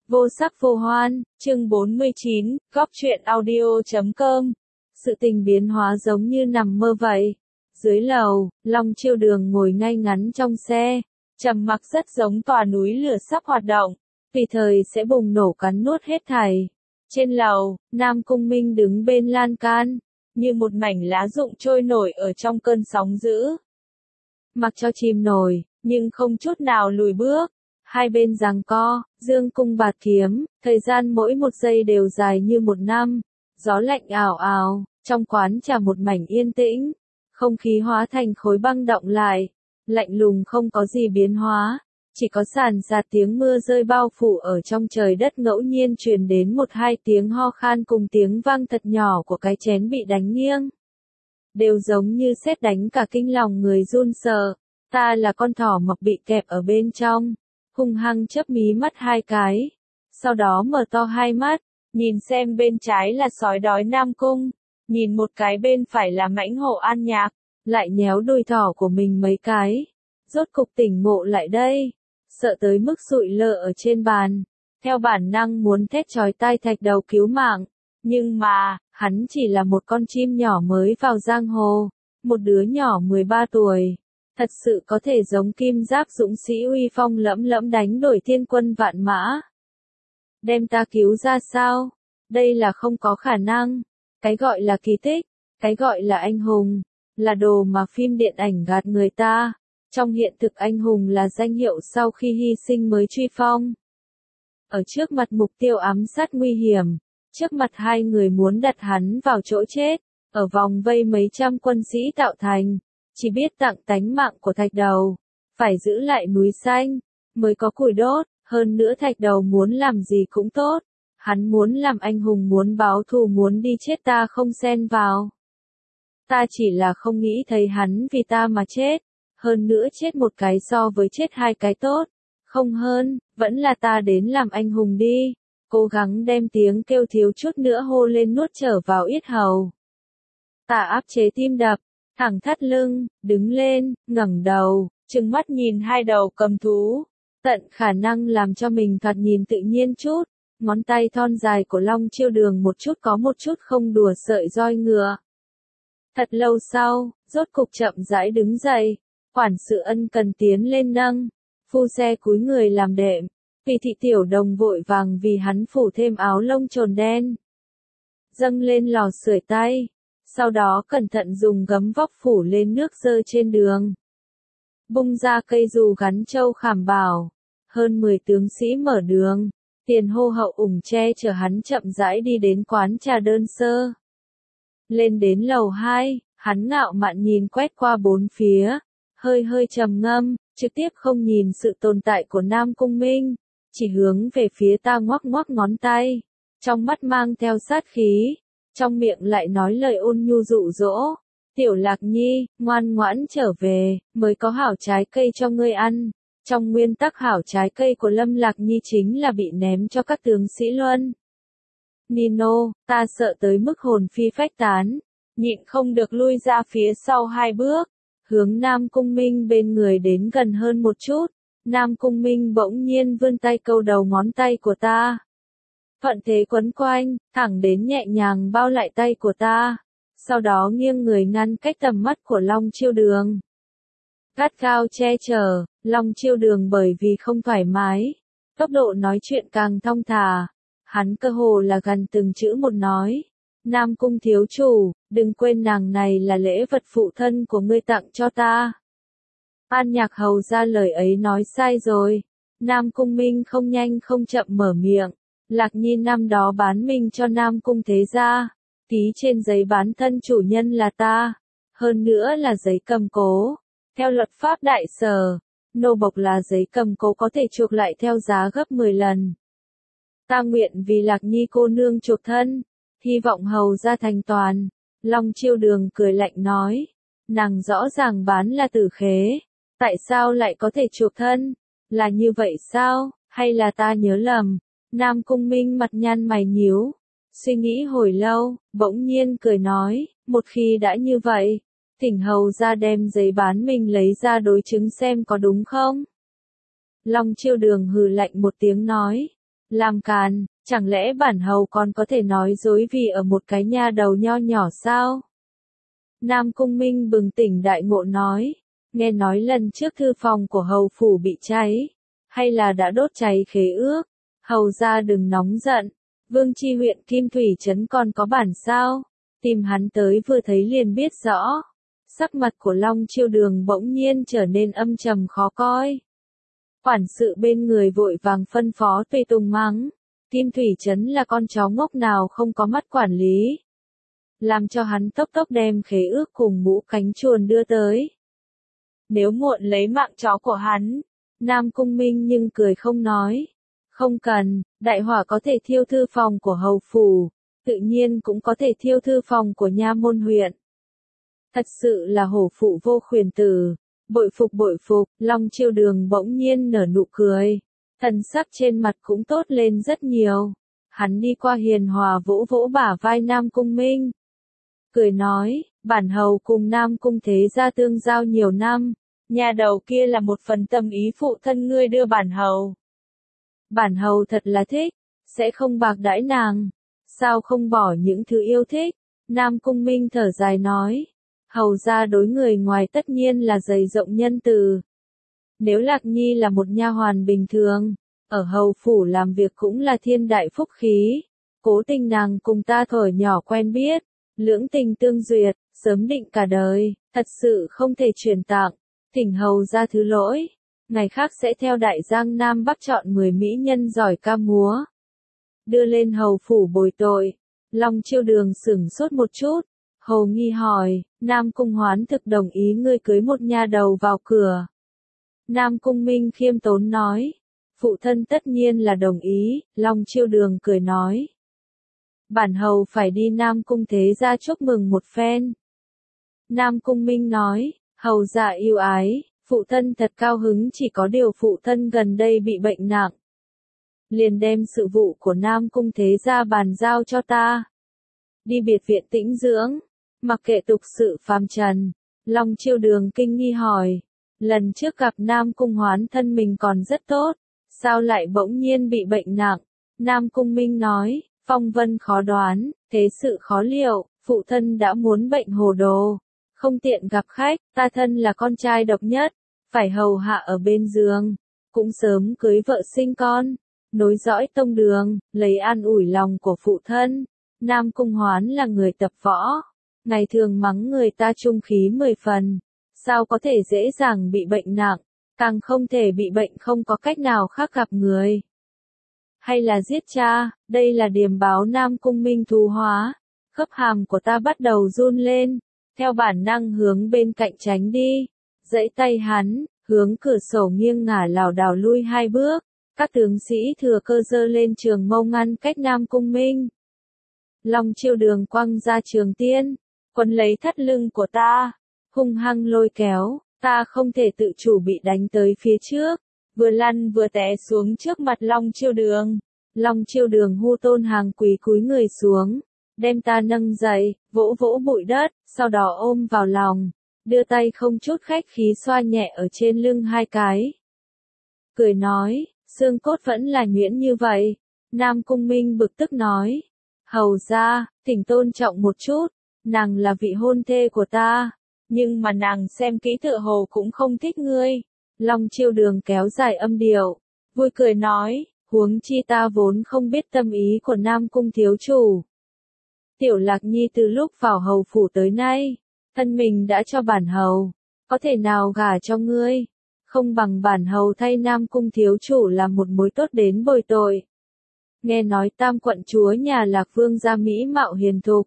Vô sắc vô hoan, chương 49, Góc truyện audio.com. Sự tình biến hóa giống như nằm mơ vậy. Dưới lầu, Long Chiêu Đường ngồi ngay ngắn trong xe, trầm mặc rất giống tòa núi lửa sắp hoạt động, tùy thời sẽ bùng nổ cắn nuốt hết thảy. Trên lầu, Nam Cung Minh đứng bên lan can, như một mảnh lá rụng trôi nổi ở trong cơn sóng dữ. Mặc cho chìm nổi, nhưng không chút nào lùi bước. Hai bên giằng co, dương cung bạt kiếm, thời gian mỗi một giây đều dài như một năm. Gió lạnh ào ào, trong quán trà một mảnh yên tĩnh. Không khí hóa thành khối băng đọng lại, lạnh lùng không có gì biến hóa, chỉ có sàn sạt tiếng mưa rơi bao phủ ở trong trời đất, ngẫu nhiên truyền đến một hai tiếng ho khan cùng tiếng vang thật nhỏ của cái chén bị đánh nghiêng. Đều giống như sét đánh cả kinh lòng người run sợ. Ta là con thỏ mập bị kẹp ở bên trong, hung hăng chớp mí mắt hai cái, sau đó mở to hai mắt, nhìn xem bên trái là sói đói Nam Cung, nhìn một cái bên phải là mãnh hổ An Nhạc, lại nhéo đuôi thỏ của mình mấy cái, rốt cục tỉnh ngộ lại đây, sợ tới mức sụi lơ ở trên bàn, theo bản năng muốn thét chói tai Thạch Đầu cứu mạng, nhưng mà, hắn chỉ là một con chim nhỏ mới vào giang hồ, một đứa nhỏ 13 tuổi. Thật sự có thể giống kim giáp dũng sĩ uy phong lẫm lẫm đánh đổi thiên quân vạn mã. Đem ta cứu ra sao? Đây là không có khả năng. Cái gọi là kỳ tích, cái gọi là anh hùng, là đồ mà phim điện ảnh gạt người ta. Trong hiện thực anh hùng là danh hiệu sau khi hy sinh mới truy phong. Ở trước mặt mục tiêu ám sát nguy hiểm, trước mặt hai người muốn đặt hắn vào chỗ chết, ở vòng vây mấy trăm quân sĩ tạo thành. Chỉ biết tặng tánh mạng của Thạch Đầu, phải giữ lại núi xanh, mới có củi đốt, hơn nữa Thạch Đầu muốn làm gì cũng tốt, hắn muốn làm anh hùng, muốn báo thù, muốn đi chết, ta không xen vào. Ta chỉ là không nghĩ thấy hắn vì ta mà chết, hơn nữa chết một cái so với chết hai cái tốt, không hơn, vẫn là ta đến làm anh hùng đi, cố gắng đem tiếng kêu thiếu chút nữa hô lên nuốt trở vào yết hầu. Ta áp chế tim đập. Thẳng thắt lưng, đứng lên, ngẩng đầu, trừng mắt nhìn hai đầu cầm thú, tận khả năng làm cho mình thoạt nhìn tự nhiên chút, ngón tay thon dài của Long Chiêu Đường một chút có một chút không đùa sợi roi ngựa. Thật lâu sau, rốt cục chậm rãi đứng dậy, quản sự ân cần tiến lên nâng, phu xe cúi người làm đệm, Vì thị tiểu đồng vội vàng vì hắn phủ thêm áo lông trồn đen. Dâng lên lò sưởi tay. Sau đó cẩn thận dùng gấm vóc phủ lên nước dơ trên đường. Bung ra cây dù gắn châu khảm bảo. Hơn 10 tướng sĩ mở đường. Tiền hô hậu ủng che chở hắn chậm rãi đi đến quán trà đơn sơ. Lên đến lầu 2, hắn ngạo mạn nhìn quét qua bốn phía. Hơi hơi trầm ngâm, trực tiếp không nhìn sự tồn tại của Nam Cung Minh. Chỉ hướng về phía ta ngoắc ngoắc ngón tay. Trong mắt mang theo sát khí. Trong miệng lại nói lời ôn nhu dụ dỗ, Tiểu Lạc Nhi, ngoan ngoãn trở về, mới có hảo trái cây cho ngươi ăn. Trong nguyên tắc hảo trái cây của Lâm Lạc Nhi chính là bị ném cho các tướng sĩ luân. Nino, ta sợ tới mức hồn phi phách tán, nhịn không được lui ra phía sau 2 bước, hướng Nam Cung Minh bên người đến gần hơn một chút. Nam Cung Minh bỗng nhiên vươn tay câu đầu ngón tay của ta. Thuận thế quấn quanh, thẳng đến nhẹ nhàng bao lại tay của ta, sau đó nghiêng người ngăn cách tầm mắt của Long Chiêu Đường. Gắt gao che chở, Long Chiêu Đường bởi vì không thoải mái, tốc độ nói chuyện càng thong thả, hắn cơ hồ là gần từng chữ một nói. Nam Cung thiếu chủ, đừng quên nàng này là lễ vật phụ thân của ngươi tặng cho ta. An Nhạc hầu ra lời ấy nói sai rồi. Nam Cung Minh không nhanh không chậm mở miệng. Lạc Nhi năm đó bán mình cho Nam Cung thế gia, ký trên giấy bán thân chủ nhân là ta, hơn nữa là giấy cầm cố. Theo luật pháp đại sở, nô bộc là giấy cầm cố có thể chuộc lại theo giá gấp 10 lần. Ta nguyện vì Lạc Nhi cô nương chuộc thân, hy vọng hầu ra thành toàn. Long Chiêu Đường cười lạnh nói, nàng rõ ràng bán là tử khế, tại sao lại có thể chuộc thân? Là như vậy sao, hay là ta nhớ lầm? Nam Cung Minh mặt nhăn mày nhíu, suy nghĩ hồi lâu, bỗng nhiên cười nói, một khi đã như vậy, thỉnh hầu ra đem giấy bán mình lấy ra đối chứng xem có đúng không? Long Chiêu Đường hừ lạnh một tiếng nói, Làm càn, chẳng lẽ bản hầu còn có thể nói dối vì ở một cái nha đầu nho nhỏ sao? Nam Cung Minh bừng tỉnh đại ngộ nói, nghe nói lần trước thư phòng của hầu phủ bị cháy, hay là đã đốt cháy khế ước, hầu ra đừng nóng giận, Vương Chi huyện Kim Thủy Trấn còn có bản sao, tìm hắn tới vừa thấy liền biết rõ. Sắc mặt của Long Chiêu Đường bỗng nhiên trở nên âm trầm khó coi. Quản sự bên người vội vàng phân phó Tùy Tùng mắng, Kim Thủy Trấn là con chó ngốc nào không có mắt quản lý. Làm cho hắn tốc tốc đem khế ước cùng mũ cánh chuồn đưa tới. Nếu muộn lấy mạng chó của hắn, Nam Cung Minh nhưng cười không nói. Không cần, đại hỏa có thể thiêu thư phòng của hầu phủ, tự nhiên cũng có thể thiêu thư phòng của nha môn huyện. Thật sự là hổ phụ vô khuyển tử, bội phục, Long Chiêu Đường bỗng nhiên nở nụ cười, thần sắc trên mặt cũng tốt lên rất nhiều. Hắn đi qua hiền hòa vỗ vỗ bả vai Nam Cung Minh. Cười nói, bản hầu cùng Nam Cung thế gia tương giao nhiều năm, nhà đầu kia là một phần tâm ý phụ thân ngươi đưa bản hầu. Bản hầu thật là thích, sẽ không bạc đãi nàng, sao không bỏ những thứ yêu thích. Nam Cung Minh thở dài nói, hầu ra đối người ngoài tất nhiên là dày rộng nhân từ. Nếu Lạc Nhi là một nha hoàn bình thường, ở hầu phủ làm việc cũng là thiên đại phúc khí. Cố tình nàng cùng ta thuở nhỏ quen biết, lưỡng tình tương duyệt, sớm định cả đời, thật sự không thể truyền tặng. Thỉnh hầu ra thứ lỗi, ngày khác sẽ theo đại giang Nam Bắc chọn 10 mỹ nhân giỏi ca múa, đưa lên hầu phủ bồi tội. Long Chiêu Đường sửng sốt một chút, hầu nghi hỏi, Nam Cung Hoán thực đồng ý ngươi cưới một nha đầu vào cửa. Nam Cung Minh khiêm tốn nói, phụ thân tất nhiên là đồng ý. Long Chiêu Đường cười nói, bản hầu phải đi Nam Cung thế gia chúc mừng một phen. Nam Cung Minh nói, hầu dạ yêu ái, phụ thân thật cao hứng, chỉ có điều phụ thân gần đây bị bệnh nặng. Liền đem sự vụ của Nam Cung thế gia bàn giao cho ta. Đi biệt viện tĩnh dưỡng, mặc kệ tục sự phàm trần. Long Chiêu Đường kinh nghi hỏi, lần trước gặp Nam Cung Hoán thân mình còn rất tốt, sao lại bỗng nhiên bị bệnh nặng? Nam Cung Minh nói, phong vân khó đoán, thế sự khó liệu, phụ thân đã muốn bệnh hồ đồ, không tiện gặp khách, ta thân là con trai độc nhất, phải hầu hạ ở bên giường, cũng sớm cưới vợ sinh con, nối dõi tông đường, lấy an ủi lòng của phụ thân. Nam Cung Hoán là người tập võ, ngày thường mắng người ta trung khí 10 phần, sao có thể dễ dàng bị bệnh nặng, càng không thể bị bệnh không có cách nào khác gặp người. Hay là giết cha, đây là điềm báo. Nam Cung Minh thù hóa, khớp hàm của ta bắt đầu run lên, theo bản năng hướng bên cạnh tránh đi, giãy tay hắn, hướng cửa sổ nghiêng ngả lảo đảo lui 2 bước, các tướng sĩ thừa cơ giơ lên trường mâu ngăn cách Nam Cung Minh. Long Chiêu Đường quăng ra trường tiên, quấn lấy thắt lưng của ta, hung hăng lôi kéo, ta không thể tự chủ bị đánh tới phía trước, vừa lăn vừa té xuống trước mặt Long Chiêu Đường. Long Chiêu Đường hô tôn hàng quỳ cúi người xuống, đem ta nâng dậy, vỗ vỗ bụi đất, sau đó ôm vào lòng, đưa tay không chút khách khí xoa nhẹ ở trên lưng 2 cái. Cười nói, xương cốt vẫn là nhuyễn như vậy. Nam Cung Minh bực tức nói, hầu ra, thỉnh tôn trọng một chút, nàng là vị hôn thê của ta, nhưng mà nàng xem kỹ tựa hồ cũng không thích ngươi. Long Chiêu Đường kéo dài âm điệu, vui cười nói, huống chi ta vốn không biết tâm ý của Nam Cung thiếu chủ. Tiểu Lạc Nhi từ lúc vào hầu phủ tới nay, thân mình đã cho bản hầu, có thể nào gả cho ngươi, không bằng bản hầu thay Nam Cung thiếu chủ làm một mối tốt đến bồi tội. Nghe nói tam quận chúa nhà Lạc Vương gia mỹ mạo hiền thục,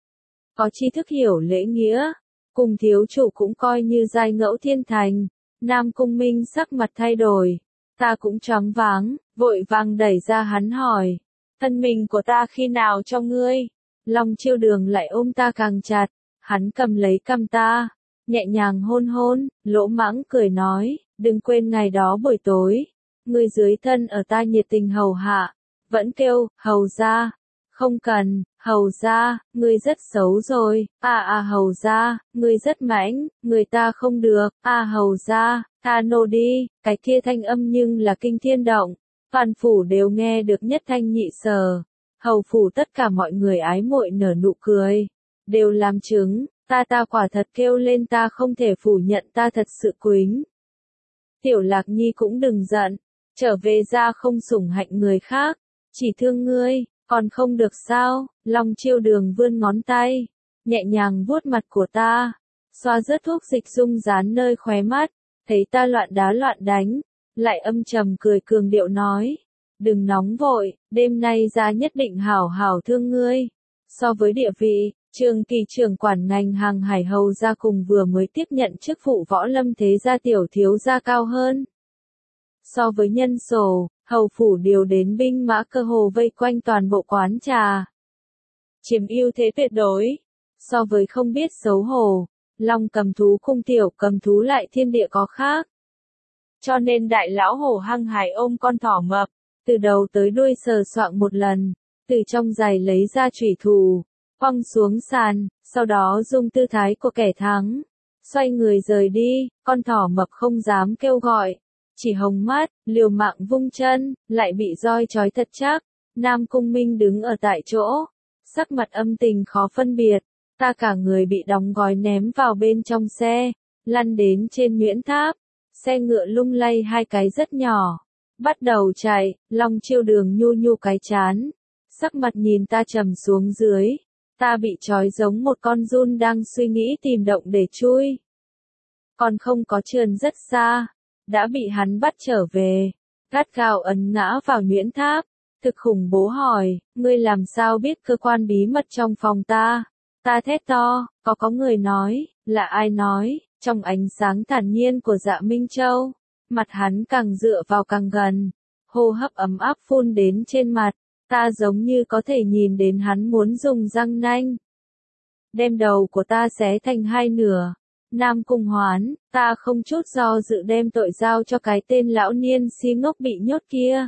có tri thức hiểu lễ nghĩa, cùng thiếu chủ cũng coi như giai ngẫu thiên thành. Nam Cung Minh sắc mặt thay đổi, ta cũng choáng váng, vội vàng đẩy ra hắn hỏi, thân mình của ta khi nào cho ngươi? Long Chiêu Đường lại ôm ta càng chặt, hắn cầm lấy cằm ta, nhẹ nhàng hôn hôn, lỗ mãng cười nói, đừng quên ngày đó buổi tối, ngươi dưới thân ở ta nhiệt tình hầu hạ, vẫn kêu, hầu ra. Không cần, hầu ra, ngươi rất xấu rồi, hầu ra, ngươi rất mãnh, người ta không được, hầu ra, tha nô đi, cái kia thanh âm nhưng là kinh thiên động, Toàn phủ đều nghe được nhất thanh nhị sở. Hầu phủ tất cả mọi người ái muội nở nụ cười. Đều làm chứng, ta quả thật kêu lên, ta không thể phủ nhận, ta thật sự quính. Tiểu Lạc Nhi cũng đừng giận. Trở về ra không sủng hạnh người khác. Chỉ thương ngươi, còn không được sao? Long Chiêu Đường vươn ngón tay. Nhẹ nhàng vuốt mặt của ta. Xoa rớt thuốc dịch dung dán nơi khóe mắt. Thấy ta loạn đá loạn đánh. Lại âm trầm cười cường điệu nói. Đừng nóng vội, đêm nay ra nhất định hảo hảo thương ngươi. So với địa vị, Trường Kỳ trưởng quản ngành hàng hải hầu gia cùng vừa mới tiếp nhận chức vụ võ lâm thế gia tiểu thiếu gia cao hơn. So với nhân số, hầu phủ điều đến binh mã cơ hồ vây quanh toàn bộ quán trà. Chiếm ưu thế tuyệt đối. So với không biết xấu hổ, Long Cầm Thú cung tiểu cầm thú lại thiên địa có khác. Cho nên đại lão hổ hăng hái ôm con thỏ mập, từ đầu tới đuôi sờ soạng một lần, từ trong giày lấy ra chủy thủ, quăng xuống sàn, sau đó dùng tư thái của kẻ thắng, xoay người rời đi, con thỏ mập không dám kêu gọi, chỉ hồng mắt, liều mạng vung chân, lại bị roi trói thật chắc. Nam Cung Minh đứng ở tại chỗ, sắc mặt âm tình khó phân biệt, ta cả người bị đóng gói ném vào bên trong xe, lăn đến trên Nguyễn Tháp, xe ngựa lung lay hai cái rất nhỏ, bắt đầu chạy. Long Chiêu Đường nhu nhu cái chán, sắc mặt nhìn ta trầm xuống dưới, ta bị trói giống một con giun đang suy nghĩ tìm động để chui. Còn không có trườn rất xa, đã bị hắn bắt trở về, gắt gao ấn ngã vào Nguyễn Tháp. Thực khủng bố hỏi, ngươi làm sao biết cơ quan bí mật trong phòng ta? Ta thét to, có người nói, là ai nói? Trong ánh sáng thản nhiên của Dạ Minh Châu, mặt hắn càng dựa vào càng gần, hô hấp ấm áp phun đến trên mặt, ta giống như có thể nhìn đến hắn muốn dùng răng nanh đem đầu của ta xé thành hai nửa. Nam Cung Hoán, ta không chút do dự đem tội giao cho cái tên lão niên si ngốc bị nhốt kia.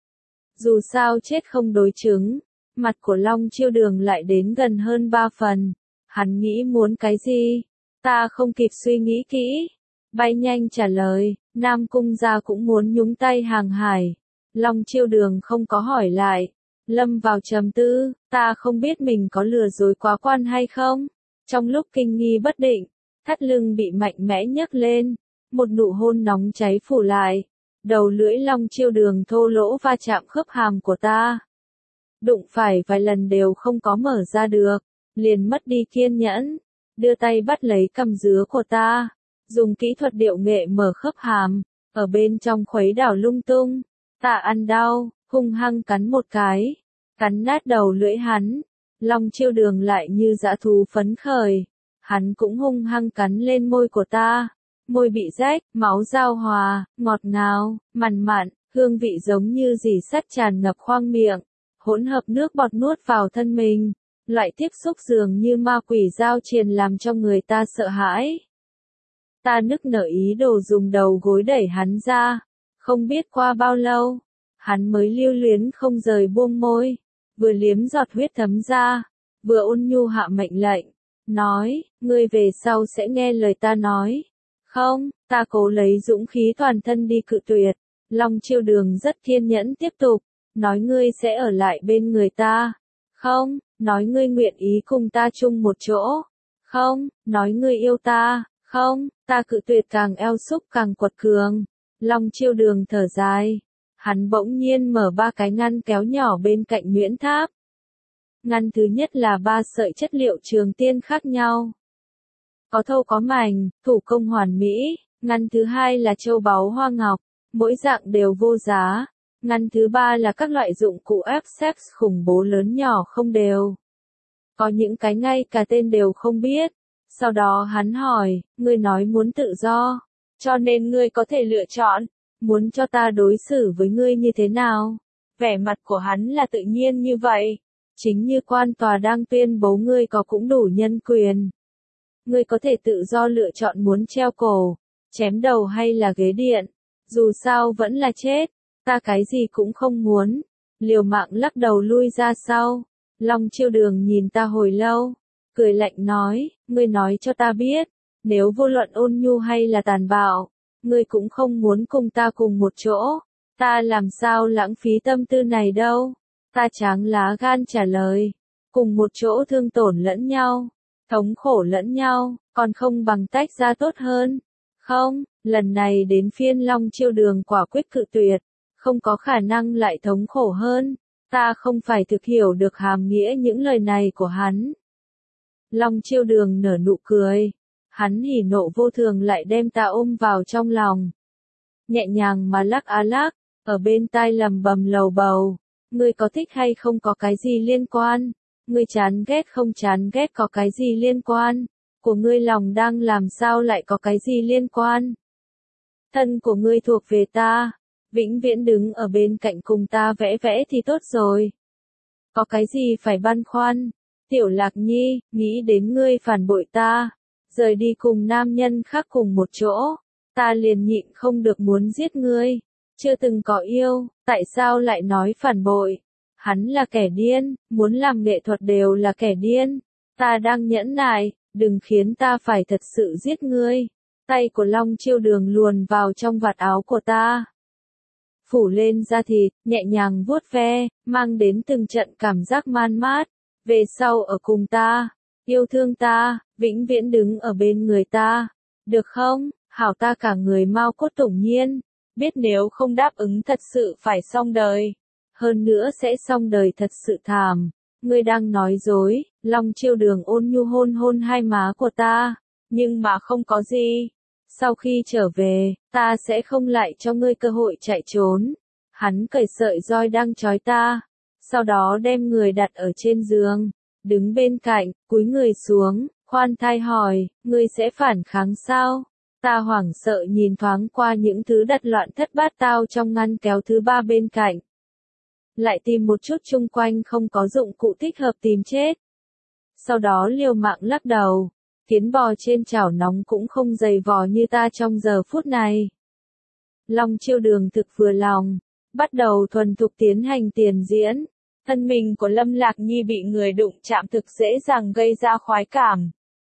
Dù sao chết không đối chứng, mặt của Long Chiêu Đường lại đến gần hơn 3 phần. Hắn nghĩ muốn cái gì? Ta không kịp suy nghĩ kỹ, bay nhanh trả lời, Nam Cung gia cũng muốn nhúng tay hàng hải. Long Chiêu Đường không có hỏi lại, lâm vào trầm tư, ta không biết mình có lừa dối quá quan hay không. Trong lúc kinh nghi bất định, thắt lưng bị mạnh mẽ nhấc lên, một nụ hôn nóng cháy phủ lại, đầu lưỡi Long Chiêu Đường thô lỗ va chạm khớp hàm của ta. Đụng phải vài lần đều không có mở ra được, liền mất đi kiên nhẫn, đưa tay bắt lấy cằm dứa của ta, dùng kỹ thuật điệu nghệ mở khớp hàm, ở bên trong khuấy đảo lung tung. Ta ăn đau, hung hăng cắn một cái, cắn nát đầu lưỡi hắn. Long Chiêu Đường lại như dã thú phấn khởi, hắn cũng hung hăng cắn lên môi của ta. Môi bị rách, máu giao hòa, ngọt ngào, mặn mặn, hương vị giống như dì sắt tràn ngập khoang miệng, hỗn hợp nước bọt nuốt vào thân mình. Loại tiếp xúc dường như ma quỷ giao triền làm cho người ta sợ hãi. Ta nức nở ý đồ dùng đầu gối đẩy hắn ra. Không biết qua bao lâu, hắn mới lưu luyến không rời buông môi, vừa liếm giọt huyết thấm ra, vừa ôn nhu hạ mệnh lệnh, nói, ngươi về sau sẽ nghe lời ta nói. Không, ta cố lấy dũng khí toàn thân đi cự tuyệt. Long Chiêu Đường rất kiên nhẫn tiếp tục, nói ngươi sẽ ở lại bên người ta. Không, nói ngươi nguyện ý cùng ta chung một chỗ. Không, nói ngươi yêu ta. Không, ta cự tuyệt càng eo xúc càng quật cường. Long Chiêu Đường thở dài. Hắn bỗng nhiên mở 3 cái ngăn kéo nhỏ bên cạnh Nguyễn Tháp. Ngăn thứ nhất là 3 sợi chất liệu trường tiên khác nhau. Có thâu có mảnh, thủ công hoàn mỹ. Ngăn thứ hai là châu báu hoa ngọc, mỗi dạng đều vô giá. Ngăn thứ ba là các loại dụng cụ ép sex khủng bố lớn nhỏ không đều. Có những cái ngay cả tên đều không biết. Sau đó hắn hỏi, ngươi nói muốn tự do, cho nên ngươi có thể lựa chọn, muốn cho ta đối xử với ngươi như thế nào. Vẻ mặt của hắn là tự nhiên như vậy, chính như quan tòa đang tuyên bố ngươi có cũng đủ nhân quyền. Ngươi có thể tự do lựa chọn muốn treo cổ, chém đầu hay là ghế điện, dù sao vẫn là chết, ta cái gì cũng không muốn. Liều mạng lắc đầu lui ra sau. Long Chiêu Đường nhìn ta hồi lâu, cười lạnh nói, ngươi nói cho ta biết, nếu vô luận ôn nhu hay là tàn bạo, ngươi cũng không muốn cùng ta cùng một chỗ. Ta làm sao lãng phí tâm tư này đâu. Ta tráng lá gan trả lời. Cùng một chỗ thương tổn lẫn nhau, thống khổ lẫn nhau, còn không bằng tách ra tốt hơn. Không, lần này đến phiên Long Chiêu Đường quả quyết cự tuyệt, không có khả năng lại thống khổ hơn. Ta không phải thực hiểu được hàm nghĩa những lời này của hắn. Long Chiêu Đường nở nụ cười. Hắn hỉ nộ vô thường lại đem ta ôm vào trong lòng. Nhẹ nhàng mà lắc á lắc, ở bên tai lầm bầm lầu bầu. Ngươi có thích hay không có cái gì liên quan? Ngươi chán ghét không chán ghét có cái gì liên quan? Của ngươi lòng đang làm sao lại có cái gì liên quan? Thân của ngươi thuộc về ta, vĩnh viễn đứng ở bên cạnh cùng ta vẽ vẽ thì tốt rồi. Có cái gì phải băn khoăn? Tiểu Lạc Nhi, nghĩ đến ngươi phản bội ta, rời đi cùng nam nhân khác cùng một chỗ, ta liền nhịn không được muốn giết ngươi. Chưa từng có yêu, tại sao lại nói phản bội? Hắn là kẻ điên, muốn làm nghệ thuật đều là kẻ điên. Ta đang nhẫn nại, đừng khiến ta phải thật sự giết ngươi. Tay của Long Chiêu Đường luồn vào trong vạt áo của ta. Phủ lên da thịt, nhẹ nhàng vuốt ve, mang đến từng trận cảm giác man mát. Về sau ở cùng ta, yêu thương ta, vĩnh viễn đứng ở bên người ta. Được không? Hảo, ta cả người mau cốt tủng nhiên. Biết nếu không đáp ứng thật sự phải xong đời. Hơn nữa sẽ xong đời thật sự thảm. Ngươi đang nói dối. Long Chiêu Đường ôn nhu hôn hôn hai má của ta. Nhưng mà không có gì. Sau khi trở về, ta sẽ không lại cho ngươi cơ hội chạy trốn. Hắn cởi sợi roi đang trói ta. Sau đó đem người đặt ở trên giường. Đứng bên cạnh, cúi người xuống, khoan thai hỏi, ngươi sẽ phản kháng sao? Ta hoảng sợ nhìn thoáng qua những thứ đặt loạn thất bát tao trong ngăn kéo thứ ba bên cạnh. Lại tìm một chút chung quanh không có dụng cụ thích hợp tìm chết. Sau đó liều mạng lắc đầu. Kiến bò trên chảo nóng cũng không dày vò như ta trong giờ phút này. Long Chiêu Đường thực vừa lòng. Bắt đầu thuần thục tiến hành tiền diễn. Thân mình của Lâm Lạc Nhi bị người đụng chạm thực dễ dàng gây ra khoái cảm.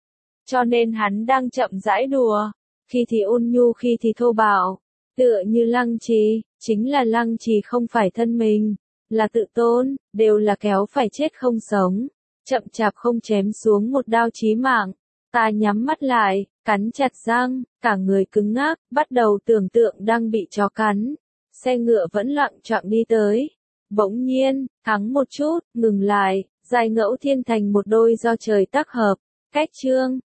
Cho nên hắn đang chậm rãi đùa. Khi thì ôn nhu khi thì thô bạo. Tựa như Lăng Trì, chính là Lăng Trì không phải thân mình, là tự tôn, đều là kéo phải chết không sống. Chậm chạp không chém xuống một đao chí mạng. Ta nhắm mắt lại, cắn chặt răng, cả người cứng ngắc, bắt đầu tưởng tượng đang bị chó cắn. Xe ngựa vẫn loạng choạng đi tới. Bỗng nhiên, thắng một chút, ngừng lại, Giai Ngẫu Thiên thành một đôi do trời tác hợp. Cách chương